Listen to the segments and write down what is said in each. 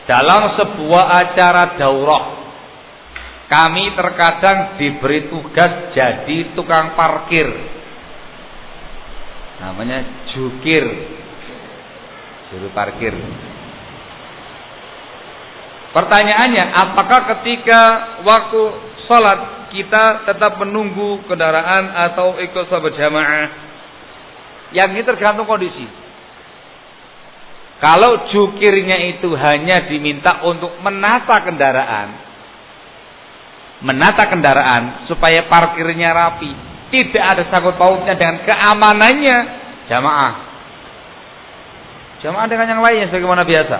dalam sebuah acara daurah, kami terkadang diberi tugas jadi tukang parkir. Namanya jukir, juru parkir. Pertanyaannya, apakah ketika waktu sholat kita tetap menunggu kendaraan atau ikut sholat berjamaah? Yang ini tergantung kondisi. Kalau jukirnya itu hanya diminta untuk menata kendaraan supaya parkirnya rapi, tidak ada sangkut pautnya dengan keamanannya, jamaah dengan yang lainnya sebagaimana biasa.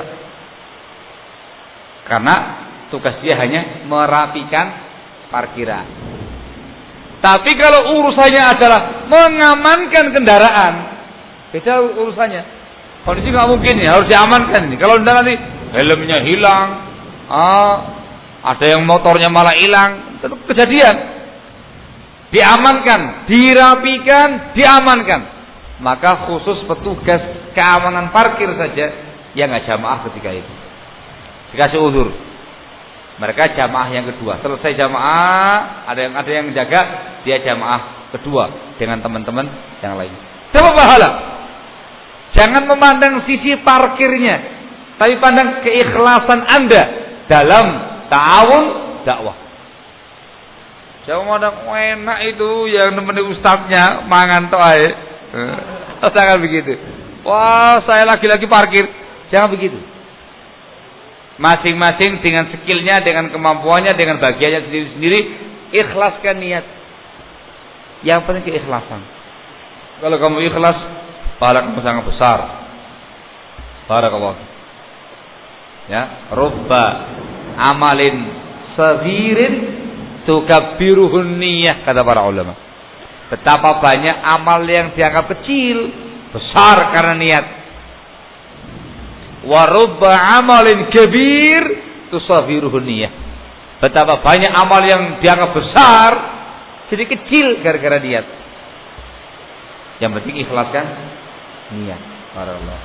Karena tugas dia hanya merapikan parkiran. Tapi kalau urusannya adalah mengamankan kendaraan, beda urusannya. Kondisi nggak mungkin ya, harus diamankan ini. Kalau nanti helmnya hilang, ada yang motornya malah hilang, itu kejadian. Diamankan, dirapikan, diamankan. Maka khusus petugas keamanan parkir saja yang nggak jamaah ketika itu. Dikasih uzur. Mereka jamaah yang kedua. Selesai jamaah, ada yang menjaga, dia jamaah kedua dengan teman-teman yang lain. Dapat pahala. Jangan memandang sisi parkirnya, tapi pandang keikhlasan Anda dalam ta'awun dakwah. Jangan memandang enak itu yang nemenin ustadznya mangan toh ae. Jangan begitu. Wah, saya lagi-lagi parkir. Jangan begitu. Masing-masing dengan skillnya, dengan kemampuannya, dengan bagiannya sendiri-sendiri, ikhlaskan niat. Yang penting keikhlasan. Kalau kamu ikhlas, pahala kamu sangat besar. Barakallahu. Ya, rubba amalin saghirin tukabbiruhun niyah, kata para ulama. Betapa banyak amal yang dianggap kecil, besar karena niat. Wa rubba amalin kabir tusaghiruhun niyah. Betapa banyak amal yang dianggap besar jadi kecil gara-gara niat. Yang penting ikhlaskan niat. Barakallahu.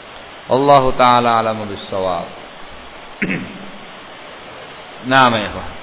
Allah taala alamu bis-shawab. Naam ya.